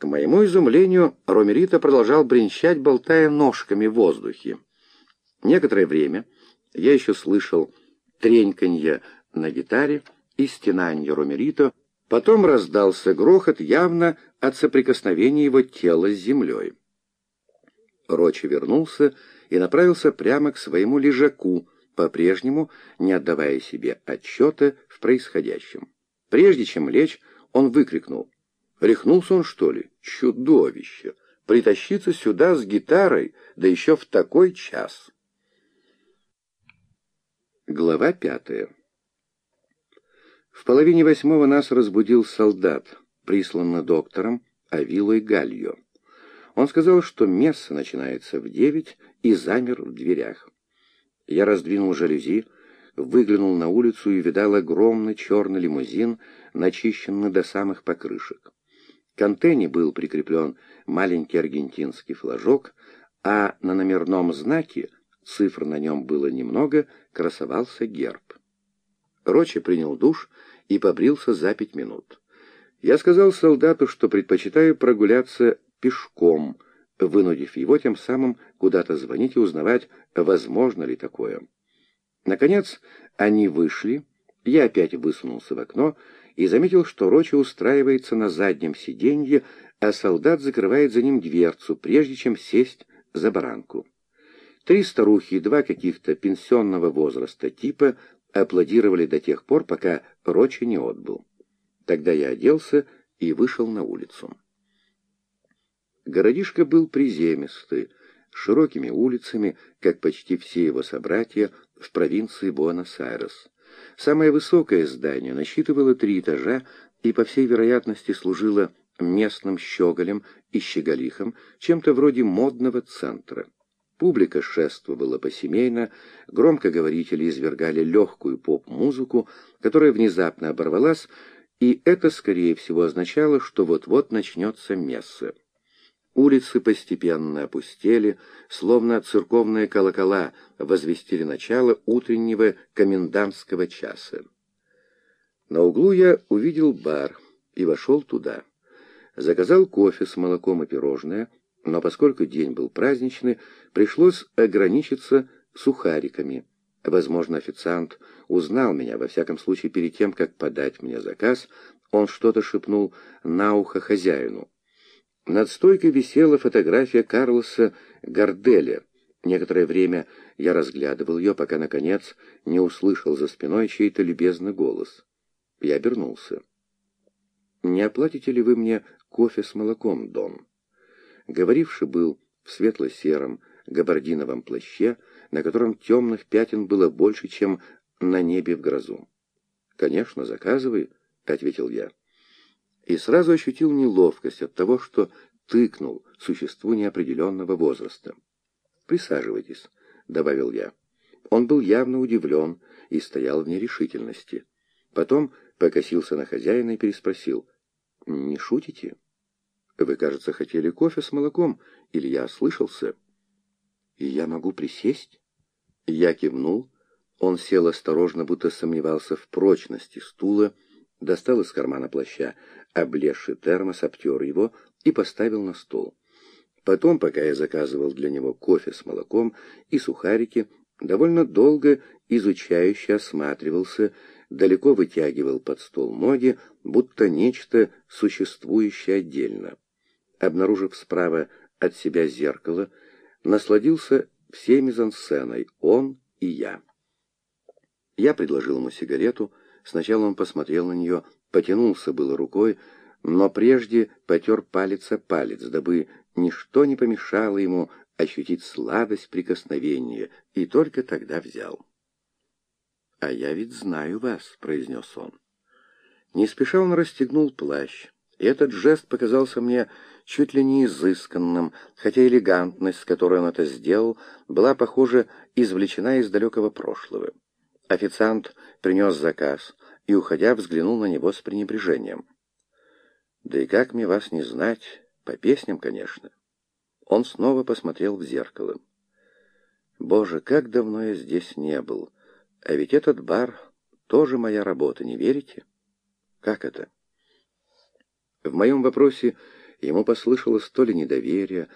моему изумлению, Ромерита продолжал бренчать, болтая ножками в воздухе. Некоторое время я еще слышал треньканье на гитаре и стенанье Ромерито, потом раздался грохот, явно от соприкосновения его тела с землей. Рочи вернулся и направился прямо к своему лежаку, по-прежнему не отдавая себе отчета в происходящем. Прежде чем лечь, он выкрикнул: «Рехнулся он, что ли? Чудовище! Притащиться сюда с гитарой, да еще в такой час!» Глава 5. В 7:30 нас разбудил солдат, присланный доктором Авилой Гальо. Он сказал, что месса начинается в 9, и замер в дверях. Я раздвинул жалюзи, выглянул на улицу и видал огромный черный лимузин, начищенный до самых покрышек. К антенне был прикреплен маленький аргентинский флажок, а на номерном знаке, цифр на нем было немного, красовался герб. Рочи принял душ и побрился за 5 минут. Я сказал солдату, что предпочитаю прогуляться пешком, вынудив его тем самым куда-то звонить и узнавать, возможно ли такое. Наконец они вышли, я опять высунулся в окно и заметил, что Рочи устраивается на заднем сиденье, а солдат закрывает за ним дверцу, прежде чем сесть за баранку. 3 старухи и 2 каких-то пенсионного возраста типа аплодировали до тех пор, пока Рочи не отбыл. Тогда я оделся и вышел на улицу. Городишко был приземистый, с широкими улицами, как почти все его собратья в провинции Буэнос-Айрес. Самое высокое здание насчитывало 3 этажа и, по всей вероятности, служило местным щеголем и щеголихом, чем-то вроде модного центра. Публика шествовала посемейно, громкоговорители извергали легкую поп-музыку, которая внезапно оборвалась, и это, скорее всего, означало, что вот-вот начнется месса. Улицы постепенно опустели, словно церковные колокола возвестили начало утреннего комендантского часа. На углу я увидел бар и вошел туда. Заказал кофе с молоком и пирожное, но поскольку день был праздничный, пришлось ограничиться сухариками. Возможно, официант узнал меня, во всяком случае, перед тем, как подать мне заказ, он что-то шепнул на ухо хозяину. Над стойкой висела фотография Карлоса Гарделя. Некоторое время я разглядывал ее, пока, наконец, не услышал за спиной чей-то любезный голос. Я обернулся. «Не оплатите ли вы мне кофе с молоком, Дон?» Говоривший был в светло-сером габардиновом плаще, на котором темных пятен было больше, чем на небе в грозу. «Конечно, заказывай», — ответил я. И сразу ощутил неловкость от того, что тыкнул существу неопределенного возраста. «Присаживайтесь», — добавил я. Он был явно удивлен и стоял в нерешительности. Потом покосился на хозяина и переспросил: «Не шутите? Вы, кажется, хотели кофе с молоком, или я ослышался?» «И я могу присесть?» Я кивнул. Он сел осторожно, будто сомневался в прочности стула, достал из кармана плаща облезший термос, обтер его и поставил на стол. Потом, пока я заказывал для него кофе с молоком и сухарики, довольно долго изучающе осматривался, далеко вытягивал под стол ноги, будто нечто существующее отдельно. Обнаружив справа от себя зеркало, насладился всей мизансценой, он и я. Я предложил ему сигарету. Сначала он посмотрел на нее, потянулся было рукой, но прежде потер палец о палец, дабы ничто не помешало ему ощутить сладость прикосновения, и только тогда взял. «А я ведь знаю вас», — произнес он. Не спеша он расстегнул плащ, и этот жест показался мне чуть ли не изысканным, хотя элегантность, с которой он это сделал, была, похоже, извлечена из далекого прошлого. Официант принес заказ и, уходя, взглянул на него с пренебрежением. «Да и как мне вас не знать? По песням, конечно». Он снова посмотрел в зеркало. «Боже, как давно я здесь не был! А ведь этот бар тоже моя работа, не верите?» «Как это?» В моем вопросе Ему послышалось то ли недоверие,